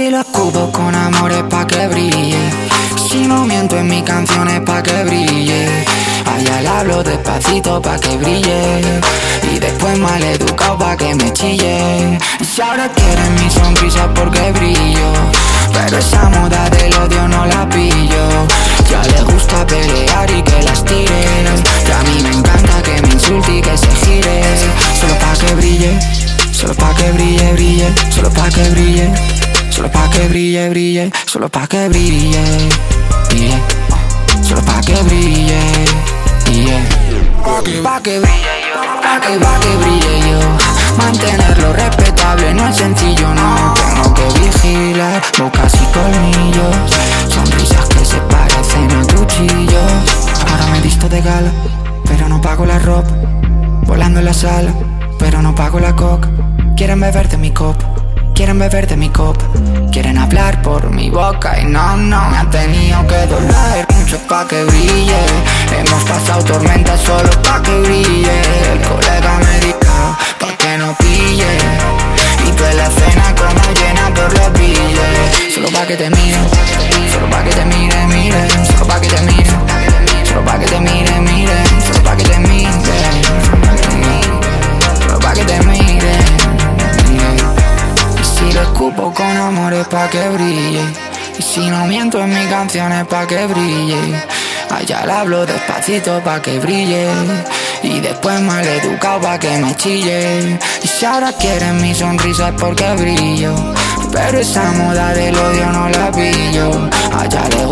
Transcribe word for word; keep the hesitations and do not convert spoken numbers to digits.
si lo escupo con amor es pa' que brille. Si no miento en mis canciones pa' que brille. A ella le hablo despacito pa' que brille. Y después mal educado pa' que me chille. Y si ahora quieren mi sonrisa porque brillo, pero esa moda del odio no la pillo. Ya le gusta pelear y que las tire. Y a mí me encanta que me insulte y que se gire. Solo pa' que brille, solo pa' que brille, brille. Solo pa' que brille, solo pa' que brille, brille. Solo pa' que brille, yeah. Solo pa' que brille, yeah. Pa' que brille yo, pa' que, pa' que brille yo. Mantenerlo respetable no es sencillo, no. Tengo que vigilar bocas y colmillos, sonrisas que se parecen a cuchillos. Ahora me he visto de gala, pero no pago la ropa. Volando en la sala, pero no pago la coca. Quieren beber de mi copa, quieren beber de mi copa. Quieren hablar por mi boca y no, no me ha tenido que doler mucho pa' que brille. Hemos pasado tormentas solo pa' que brille. El colega me dijo pa' que no pille. Y tú en la cena como llena por los billetes. Solo pa' que te mire, solo pa' que te mire, mire. Solo pa' que te mire, solo pa' que te mire, mire. Solo pa' que te mire, solo pa' que te mire. Y si lo escupo con amor es pa' que brille. Y si no miento en mis canciones pa' que brille. Allá le hablo despacito pa' que brille. Y después mal educado pa' que me chille. Y si ahora quieren mi sonrisa es porque brillo, pero esa moda del odio no la pillo. Allá le